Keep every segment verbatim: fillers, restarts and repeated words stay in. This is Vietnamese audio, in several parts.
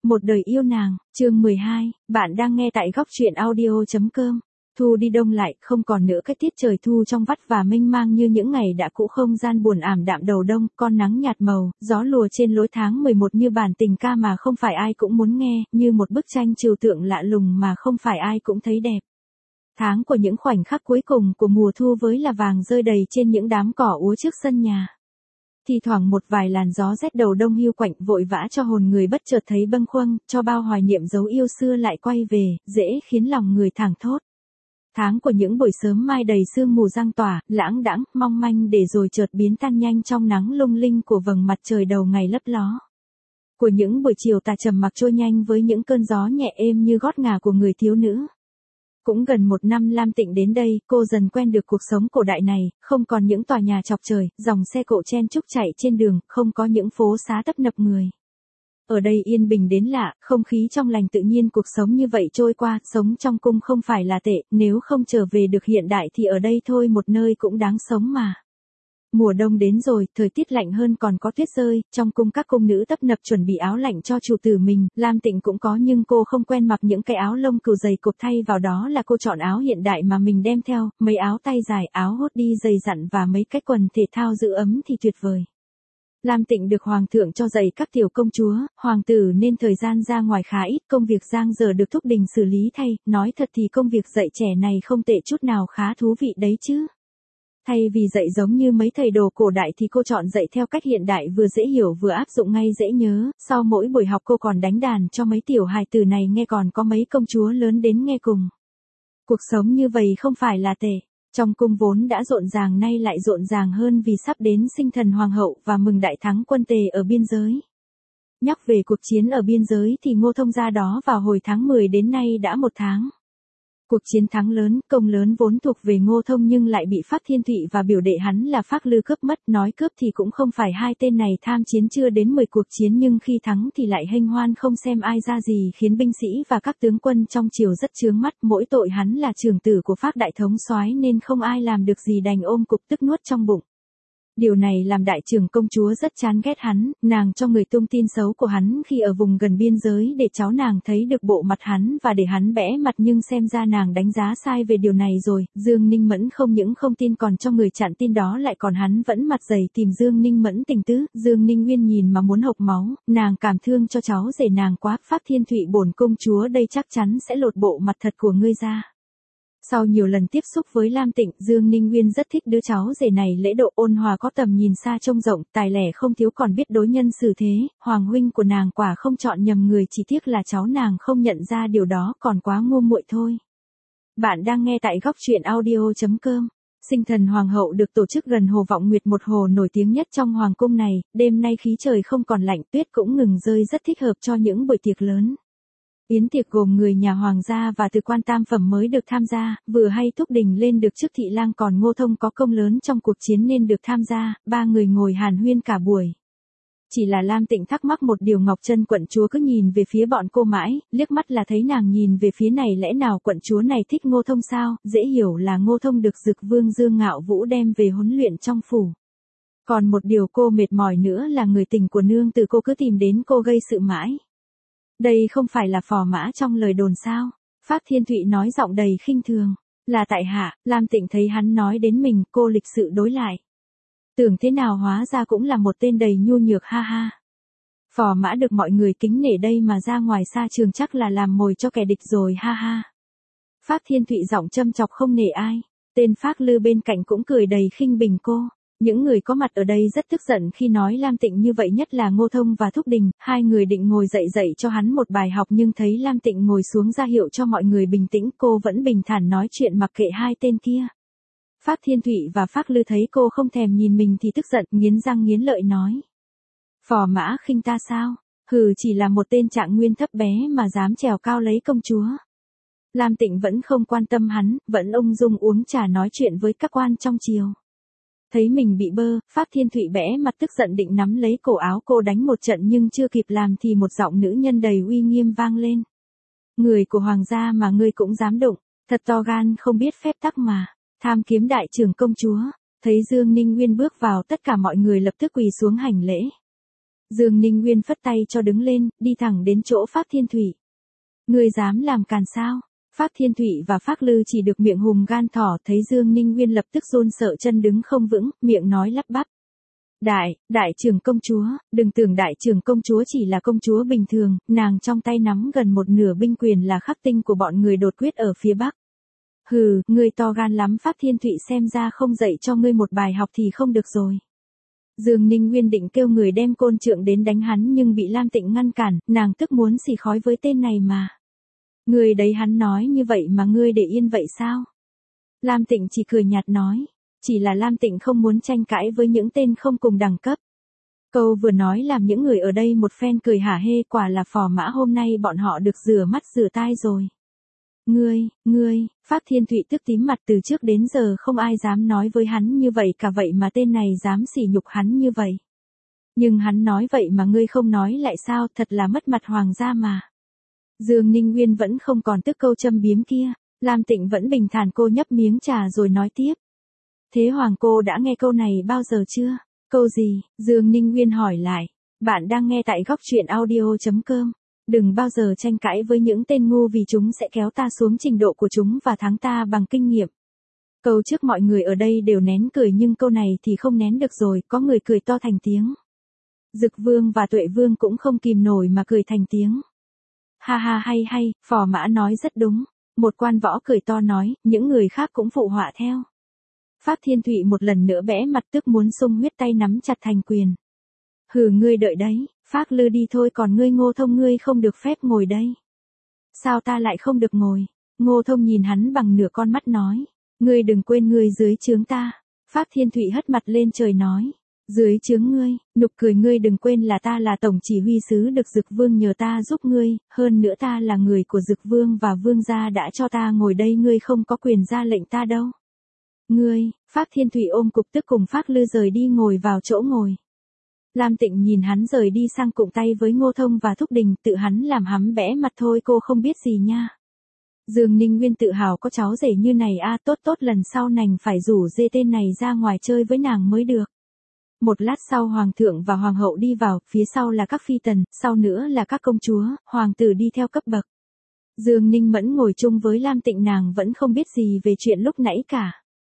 Một đời yêu nàng, chương mười hai, bạn đang nghe tại góc truyện audio chấm com. Thu đi đông lại, không còn nữa cái tiết trời thu trong vắt và mênh mang như những ngày đã cũ, không gian buồn ảm đạm đầu đông, con nắng nhạt màu, gió lùa trên lối tháng mười một như bản tình ca mà không phải ai cũng muốn nghe, như một bức tranh trừu tượng lạ lùng mà không phải ai cũng thấy đẹp. Tháng của những khoảnh khắc cuối cùng của mùa thu với là vàng rơi đầy trên những đám cỏ úa trước sân nhà. Thì thoảng một vài làn gió rét đầu đông hiu quạnh vội vã cho hồn người bất chợt thấy bâng khuâng, cho bao hoài niệm dấu yêu xưa lại quay về, dễ khiến lòng người thảng thốt. Tháng của những buổi sớm mai đầy sương mù giăng tỏa, lãng đãng, mong manh để rồi chợt biến tan nhanh trong nắng lung linh của vầng mặt trời đầu ngày lấp ló. Của những buổi chiều tà trầm mặc trôi nhanh với những cơn gió nhẹ êm như gót ngà của người thiếu nữ. Cũng gần một năm Lam Tịnh đến đây, cô dần quen được cuộc sống cổ đại này, không còn những tòa nhà chọc trời, dòng xe cộ chen chúc chạy trên đường, không có những phố xá tấp nập người. Ở đây yên bình đến lạ, không khí trong lành tự nhiên, cuộc sống như vậy trôi qua, sống trong cung không phải là tệ, nếu không trở về được hiện đại thì ở đây thôi một nơi cũng đáng sống mà. Mùa đông đến rồi, thời tiết lạnh hơn còn có tuyết rơi, trong cung các cung nữ tấp nập chuẩn bị áo lạnh cho chủ tử mình, Lam Tịnh cũng có nhưng cô không quen mặc những cái áo lông cừu dày cộp, thay vào đó là cô chọn áo hiện đại mà mình đem theo, mấy áo tay dài, áo hốt đi dày dặn và mấy cái quần thể thao giữ ấm thì tuyệt vời. Lam Tịnh được hoàng thượng cho dạy các tiểu công chúa, hoàng tử nên thời gian ra ngoài khá ít, công việc giang giờ được thúc đình xử lý thay, nói thật thì công việc dạy trẻ này không tệ chút nào, khá thú vị đấy chứ. Thay vì dạy giống như mấy thầy đồ cổ đại thì cô chọn dạy theo cách hiện đại, vừa dễ hiểu vừa áp dụng ngay dễ nhớ, sau mỗi buổi học cô còn đánh đàn cho mấy tiểu hài tử này nghe, còn có mấy công chúa lớn đến nghe cùng. Cuộc sống như vậy không phải là tệ. Trong cung vốn đã rộn ràng nay lại rộn ràng hơn vì sắp đến sinh thần hoàng hậu và mừng đại thắng quân Tề ở biên giới. Nhắc về cuộc chiến ở biên giới thì Ngô Thông ra đó vào hồi tháng mười đến nay đã một tháng. Cuộc chiến thắng lớn, công lớn vốn thuộc về Ngô Thông nhưng lại bị Phác Thiên Thụy và biểu đệ hắn là Phác Lư cướp mất, nói cướp thì cũng không phải, hai tên này tham chiến chưa đến mười cuộc chiến nhưng khi thắng thì lại hênh hoan không xem ai ra gì, khiến binh sĩ và các tướng quân trong triều rất chướng mắt, mỗi tội hắn là trưởng tử của Phác đại thống soái nên không ai làm được gì, đành ôm cục tức nuốt trong bụng. Điều này làm đại trưởng công chúa rất chán ghét hắn, nàng cho người tung tin xấu của hắn khi ở vùng gần biên giới để cháu nàng thấy được bộ mặt hắn và để hắn bẽ mặt, nhưng xem ra nàng đánh giá sai về điều này rồi. Dương Ninh Mẫn không những không tin còn cho người chặn tin đó lại còn hắn vẫn mặt dày tìm Dương Ninh Mẫn tình tứ. Dương Ninh Nguyên nhìn mà muốn hộc máu, nàng cảm thương cho cháu rể nàng quá, Phác Thiên Thụy bổn công chúa đây chắc chắn sẽ lột bộ mặt thật của ngươi ra. Sau nhiều lần tiếp xúc với Lam Tịnh, Dương Ninh Nguyên rất thích đứa cháu rể này, lễ độ ôn hòa, có tầm nhìn xa trông rộng, tài lẻ không thiếu, còn biết đối nhân xử thế. Hoàng huynh của nàng quả không chọn nhầm người, chỉ tiếc là cháu nàng không nhận ra điều đó, còn quá ngu muội thôi. Bạn đang nghe tại góc truyện audio chấm com. Sinh thần hoàng hậu được tổ chức gần hồ Vọng Nguyệt, một hồ nổi tiếng nhất trong hoàng cung này. Đêm nay khí trời không còn lạnh, tuyết cũng ngừng rơi, rất thích hợp cho những buổi tiệc lớn. Yến tiệc gồm người nhà hoàng gia và từ quan tam phẩm mới được tham gia, vừa hay Thúc Đình lên được chức thị lang, còn Ngô Thông có công lớn trong cuộc chiến nên được tham gia, ba người ngồi hàn huyên cả buổi. Chỉ là Lam Tịnh thắc mắc một điều, Ngọc Trân quận chúa cứ nhìn về phía bọn cô mãi, liếc mắt là thấy nàng nhìn về phía này, lẽ nào quận chúa này thích Ngô Thông sao? Dễ hiểu là Ngô Thông được Dực Vương Dương Ngạo Vũ đem về huấn luyện trong phủ. Còn một điều cô mệt mỏi nữa là người tình của nương tử cô cứ tìm đến cô gây sự mãi. Đây không phải là Phò Mã trong lời đồn sao? Phác Thiên Thụy nói giọng đầy khinh thường. Là tại hạ. Lam Tịnh thấy hắn nói đến mình, cô lịch sự đối lại. Tưởng thế nào hóa ra cũng là một tên đầy nhu nhược, ha ha. Phò Mã được mọi người kính nể đây mà ra ngoài xa trường chắc là làm mồi cho kẻ địch rồi, ha ha. Phác Thiên Thụy giọng châm chọc không nể ai. Tên Phác Lư bên cạnh cũng cười đầy khinh bình cô. Những người có mặt ở đây rất tức giận khi nói Lam Tịnh như vậy, nhất là Ngô Thông và Thúc Đình, hai người định ngồi dậy dạy cho hắn một bài học nhưng thấy Lam Tịnh ngồi xuống ra hiệu cho mọi người bình tĩnh, cô vẫn bình thản nói chuyện mặc kệ hai tên kia. Phác Thiên Thụy và Phác Lư thấy cô không thèm nhìn mình thì tức giận, nghiến răng nghiến lợi nói. Phò Mã khinh ta sao? Hừ, chỉ là một tên trạng nguyên thấp bé mà dám trèo cao lấy công chúa. Lam Tịnh vẫn không quan tâm hắn, vẫn ung dung uống trà nói chuyện với các quan trong triều. Thấy mình bị bơ, Phác Thiên Thụy bẽ mặt tức giận định nắm lấy cổ áo cô đánh một trận nhưng chưa kịp làm thì một giọng nữ nhân đầy uy nghiêm vang lên. Người của hoàng gia mà ngươi cũng dám đụng, thật to gan, không biết phép tắc mà. Tham kiếm đại trưởng công chúa. Thấy Dương Ninh Nguyên bước vào, tất cả mọi người lập tức quỳ xuống hành lễ. Dương Ninh Nguyên phất tay cho đứng lên, đi thẳng đến chỗ Phác Thiên Thụy. Ngươi dám làm càn sao? Phác Thiên Thụy và Phác Lư chỉ được miệng hùm gan thỏ, thấy Dương Ninh Nguyên lập tức run sợ chân đứng không vững, miệng nói lắp bắp. Đại, đại trưởng công chúa, đừng tưởng đại trưởng công chúa chỉ là công chúa bình thường, nàng trong tay nắm gần một nửa binh quyền là khắc tinh của bọn người đột quyết ở phía Bắc. Hừ, ngươi to gan lắm. Phác Thiên Thụy xem ra không dạy cho ngươi một bài học thì không được rồi. Dương Ninh Nguyên định kêu người đem côn trượng đến đánh hắn nhưng bị Lam Tịnh ngăn cản, nàng tức muốn xì khói với tên này mà. Ngươi đấy, hắn nói như vậy mà ngươi để yên vậy sao? Lam Tịnh chỉ cười nhạt nói. Chỉ là Lam Tịnh không muốn tranh cãi với những tên không cùng đẳng cấp. Câu vừa nói làm những người ở đây một phen cười hả hê, quả là phò mã hôm nay bọn họ được rửa mắt rửa tai rồi. Ngươi, ngươi, Phác Thiên Thụy tức tím mặt, từ trước đến giờ không ai dám nói với hắn như vậy cả, vậy mà tên này dám sỉ nhục hắn như vậy. Nhưng hắn nói vậy mà ngươi không nói lại sao, thật là mất mặt hoàng gia mà. Dương Ninh Nguyên vẫn không còn tức câu châm biếm kia, Lam Tịnh vẫn bình thản, cô nhấp miếng trà rồi nói tiếp. Thế hoàng cô đã nghe câu này bao giờ chưa? Câu gì? Dương Ninh Nguyên hỏi lại. Bạn đang nghe tại góc truyện audio chấm com. Đừng bao giờ tranh cãi với những tên ngu vì chúng sẽ kéo ta xuống trình độ của chúng và thắng ta bằng kinh nghiệm. Câu trước mọi người ở đây đều nén cười nhưng câu này thì không nén được rồi, có người cười to thành tiếng. Dực Vương và Tuệ Vương cũng không kìm nổi mà cười thành tiếng. Ha ha, hay hay, phò mã nói rất đúng. Một quan võ cười to nói, những người khác cũng phụ họa theo. Phác Thiên Thụy một lần nữa bẽ mặt, tức muốn xung huyết, tay nắm chặt thành quyền. Hừ, ngươi đợi đấy, Phác Lư đi thôi, còn ngươi Ngô Thông ngươi không được phép ngồi đây. Sao ta lại không được ngồi? Ngô Thông nhìn hắn bằng nửa con mắt nói. Ngươi đừng quên ngươi dưới trướng ta. Phác Thiên Thụy hất mặt lên trời nói. Dưới trướng ngươi, nục cười, ngươi đừng quên là ta là tổng chỉ huy sứ được Dực Vương nhờ ta giúp ngươi, hơn nữa ta là người của Dực Vương và Vương gia đã cho ta ngồi đây, ngươi không có quyền ra lệnh ta đâu. Ngươi, Phác Thiên Thụy ôm cục tức cùng Phác Lư rời đi ngồi vào chỗ ngồi. Lam Tịnh nhìn hắn rời đi sang cụng tay với Ngô Thông và Thúc Đình, tự hắn làm hắm bẽ mặt thôi, cô không biết gì nha. Dương Ninh Nguyên tự hào có cháu rể như này a, à, tốt tốt, lần sau nàng phải rủ dê tên này ra ngoài chơi với nàng mới được. Một lát sau hoàng thượng và hoàng hậu đi vào, phía sau là các phi tần, sau nữa là các công chúa, hoàng tử đi theo cấp bậc. Dương Ninh Mẫn ngồi chung với Lam Tịnh, nàng vẫn không biết gì về chuyện lúc nãy cả.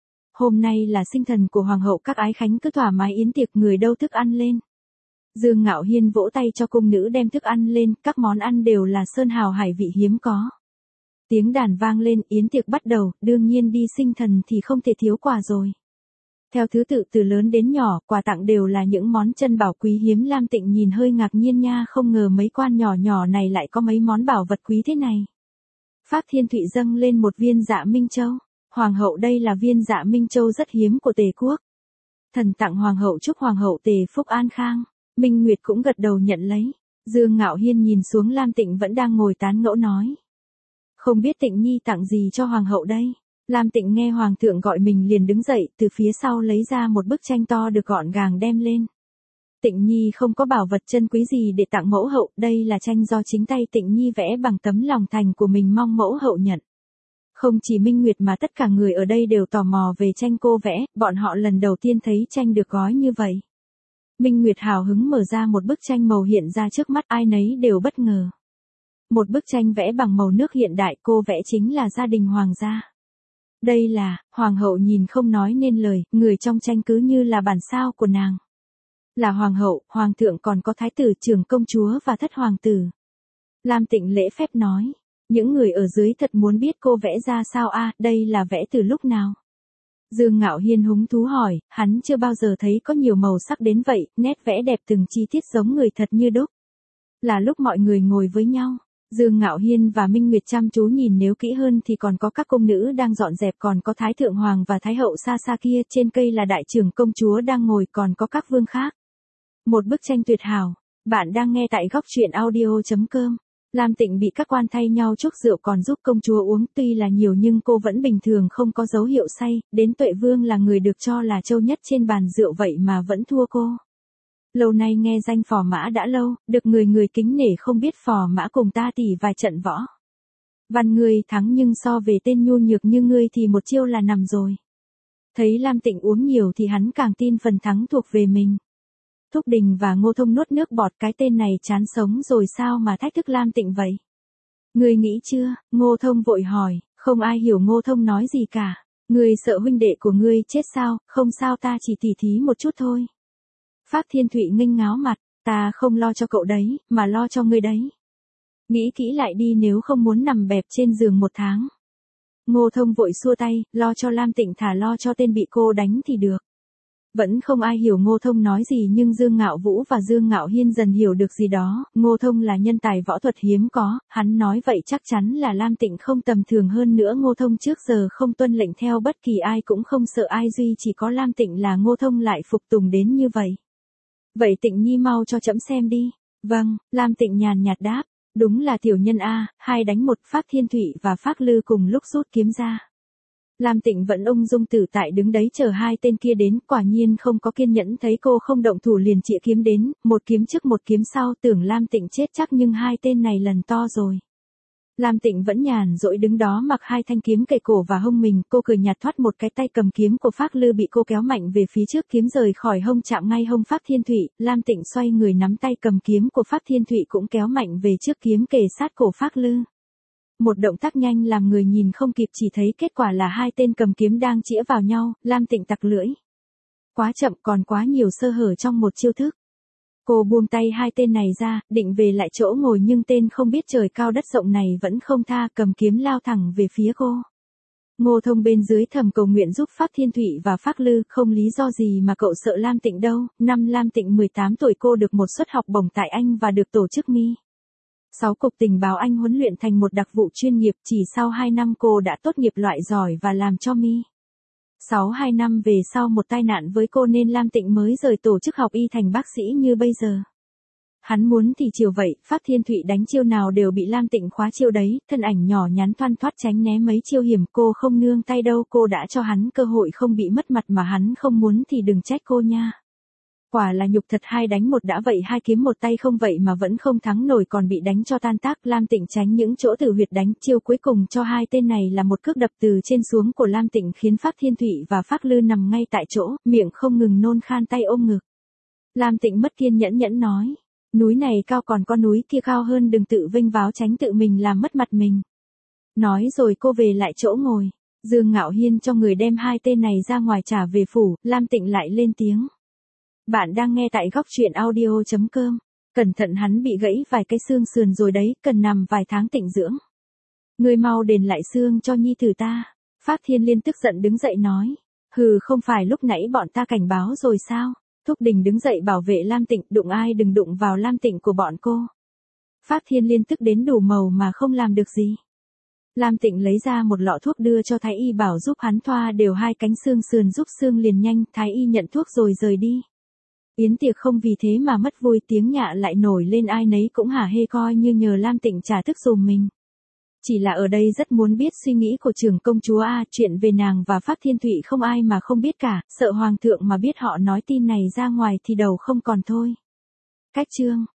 Hôm nay là sinh thần của hoàng hậu, các ái khánh cứ thoải mái yến tiệc, người đâu thức ăn lên. Dương Ngạo Hiên vỗ tay cho cung nữ đem thức ăn lên, các món ăn đều là sơn hào hải vị hiếm có. Tiếng đàn vang lên, yến tiệc bắt đầu, đương nhiên đi sinh thần thì không thể thiếu quà rồi. Theo thứ tự từ lớn đến nhỏ, quà tặng đều là những món chân bảo quý hiếm. Lam Tịnh nhìn hơi ngạc nhiên nha, không ngờ mấy quan nhỏ nhỏ này lại có mấy món bảo vật quý thế này. Phác Thiên Thụy dâng lên một viên Dạ Minh Châu. Hoàng hậu, đây là viên Dạ Minh Châu rất hiếm của Tề quốc. Thần tặng hoàng hậu, chúc hoàng hậu Tề phúc an khang. Minh Nguyệt cũng gật đầu nhận lấy. Dương Ngạo Hiên nhìn xuống Lam Tịnh vẫn đang ngồi tán ngẫu nói. Không biết Tịnh Nhi tặng gì cho hoàng hậu đây? Lam Tịnh nghe hoàng thượng gọi mình liền đứng dậy, từ phía sau lấy ra một bức tranh to được gọn gàng đem lên. Tịnh Nhi không có bảo vật chân quý gì để tặng mẫu hậu, đây là tranh do chính tay Tịnh Nhi vẽ bằng tấm lòng thành của mình, mong mẫu hậu nhận. Không chỉ Minh Nguyệt mà tất cả người ở đây đều tò mò về tranh cô vẽ, bọn họ lần đầu tiên thấy tranh được gói như vậy. Minh Nguyệt hào hứng mở ra một bức tranh màu hiện ra trước mắt, ai nấy đều bất ngờ. Một bức tranh vẽ bằng màu nước hiện đại, cô vẽ chính là gia đình hoàng gia. Đây là, hoàng hậu nhìn không nói nên lời, người trong tranh cứ như là bản sao của nàng. Là hoàng hậu, hoàng thượng, còn có thái tử, trưởng công chúa và thất hoàng tử. Lam Tịnh lễ phép nói, những người ở dưới thật muốn biết cô vẽ ra sao a, à, đây là vẽ từ lúc nào? Dương Ngạo Hiên hứng thú hỏi, hắn chưa bao giờ thấy có nhiều màu sắc đến vậy, nét vẽ đẹp từng chi tiết giống người thật như đúc. Là lúc mọi người ngồi với nhau. Dương Ngạo Hiên và Minh Nguyệt chăm chú nhìn, nếu kỹ hơn thì còn có các cung nữ đang dọn dẹp, còn có Thái Thượng Hoàng và Thái Hậu xa xa kia, trên cây là đại trưởng công chúa đang ngồi, còn có các vương khác. Một bức tranh tuyệt hảo. Bạn đang nghe tại góc truyện audio chấm com. Lam Tịnh bị các quan thay nhau chuốc rượu còn giúp công chúa uống, tuy là nhiều nhưng cô vẫn bình thường, không có dấu hiệu say, đến Tuệ Vương là người được cho là trâu nhất trên bàn rượu vậy mà vẫn thua cô. Lâu nay nghe danh phò mã đã lâu, được người người kính nể, không biết phò mã cùng ta tỉ vài trận võ. Văn ngươi thắng nhưng so về tên nhu nhược như ngươi thì một chiêu là nằm rồi. Thấy Lam Tịnh uống nhiều thì hắn càng tin phần thắng thuộc về mình. Thúc Đình và Ngô Thông nuốt nước bọt, cái tên này chán sống rồi sao mà thách thức Lam Tịnh vậy? Ngươi nghĩ chưa? Ngô Thông vội hỏi, không ai hiểu Ngô Thông nói gì cả. Ngươi sợ huynh đệ của ngươi chết sao? Không sao, ta chỉ tỉ thí một chút thôi. Phác Thiên Thụy nghênh ngáo mặt, ta không lo cho cậu đấy, mà lo cho ngươi đấy. Nghĩ kỹ lại đi nếu không muốn nằm bẹp trên giường một tháng. Ngô Thông vội xua tay, lo cho Lam Tịnh thả lo cho tên bị cô đánh thì được. Vẫn không ai hiểu Ngô Thông nói gì, nhưng Dương Ngạo Vũ và Dương Ngạo Hiên dần hiểu được gì đó. Ngô Thông là nhân tài võ thuật hiếm có, hắn nói vậy chắc chắn là Lam Tịnh không tầm thường. Hơn nữa Ngô Thông trước giờ không tuân lệnh theo bất kỳ ai, cũng không sợ ai, duy chỉ có Lam Tịnh là Ngô Thông lại phục tùng đến như vậy. Vậy Tịnh Nhi mau cho trẫm xem đi. Vâng, Lam Tịnh nhàn nhạt đáp. Đúng là tiểu nhân a, hai đánh một. Phác Thiên Thụy và Phác Lư cùng lúc rút kiếm ra. Lam Tịnh vẫn ung dung tự tại đứng đấy chờ hai tên kia đến, quả nhiên không có kiên nhẫn, thấy cô không động thủ liền chĩa kiếm đến, một kiếm trước một kiếm sau, tưởng Lam Tịnh chết chắc nhưng hai tên này lần to rồi. Lam Tịnh vẫn nhàn rỗi đứng đó mặc hai thanh kiếm kề cổ và hông mình, cô cười nhạt thoát một cái tay cầm kiếm của Phác Lư bị cô kéo mạnh về phía trước, kiếm rời khỏi hông chạm ngay hông Phác Thiên Thụy. Lam Tịnh xoay người nắm tay cầm kiếm của Phác Thiên Thụy cũng kéo mạnh về trước, kiếm kề sát cổ Phác Lư. Một động tác nhanh làm người nhìn không kịp, chỉ thấy kết quả là hai tên cầm kiếm đang chĩa vào nhau. Lam Tịnh tặc lưỡi. Quá chậm, còn quá nhiều sơ hở trong một chiêu thức. Cô buông tay hai tên này ra, định về lại chỗ ngồi nhưng tên không biết trời cao đất rộng này vẫn không tha, cầm kiếm lao thẳng về phía cô. Ngô Thông bên dưới thầm cầu nguyện giúp Phác Thiên Thụy và Phác Lư, không lý do gì mà cậu sợ Lam Tịnh đâu. Năm Lam Tịnh mười tám tuổi cô được một suất học bổng tại Anh và được tổ chức Mi sáu cục tình báo Anh huấn luyện thành một đặc vụ chuyên nghiệp, chỉ sau hai năm cô đã tốt nghiệp loại giỏi và làm cho Mi sáu hai năm về sau một tai nạn với cô nên Lam Tịnh mới rời tổ chức học y thành bác sĩ như bây giờ. Hắn muốn thì chiều vậy, Phác Thiên Thụy đánh chiêu nào đều bị Lam Tịnh khóa chiêu đấy, thân ảnh nhỏ nhắn thoăn thoắt tránh né mấy chiêu hiểm, cô không nương tay đâu, cô đã cho hắn cơ hội không bị mất mặt mà hắn không muốn thì đừng trách cô nha. Quả là nhục thật, hai đánh một đã vậy, hai kiếm một tay không vậy mà vẫn không thắng nổi, còn bị đánh cho tan tác. Lam Tịnh tránh những chỗ tử huyệt đánh, chiêu cuối cùng cho hai tên này là một cước đập từ trên xuống của Lam Tịnh khiến Phác Thiên Thụy và Phác Lư nằm ngay tại chỗ, miệng không ngừng nôn khan, tay ôm ngực. Lam Tịnh mất kiên nhẫn nhẫn nói, núi này cao còn con núi kia cao hơn, đừng tự vinh váo tránh tự mình làm mất mặt mình. Nói rồi cô về lại chỗ ngồi. Dương Ngạo Hiên cho người đem hai tên này ra ngoài trả về phủ. Lam Tịnh lại lên tiếng. Bạn đang nghe tại góc truyện audio chấm com. Cẩn thận, hắn bị gãy vài cái xương sườn rồi đấy, cần nằm vài tháng tịnh dưỡng. Ngươi mau đền lại xương cho nhi tử ta. Phác Thiên Liên tức giận đứng dậy nói. Hừ, không phải lúc nãy bọn ta cảnh báo rồi sao? Thúc Đình đứng dậy bảo vệ Lam Tịnh, đụng ai đừng đụng vào Lam Tịnh của bọn cô. Phác Thiên Liên tức đến đủ màu mà không làm được gì. Lam Tịnh lấy ra một lọ thuốc đưa cho Thái Y bảo giúp hắn thoa đều hai cánh xương sườn giúp xương liền nhanh. Thái Y nhận thuốc rồi rời đi. Yến tiệc không vì thế mà mất vui, tiếng nhạ lại nổi lên, ai nấy cũng hả hê coi như nhờ Lam Tịnh trả thức dùm mình. Chỉ là ở đây rất muốn biết suy nghĩ của trưởng công chúa a, chuyện về nàng và Phác Thiên Thụy không ai mà không biết cả, sợ hoàng thượng mà biết họ nói tin này ra ngoài thì đầu không còn thôi. Cách chương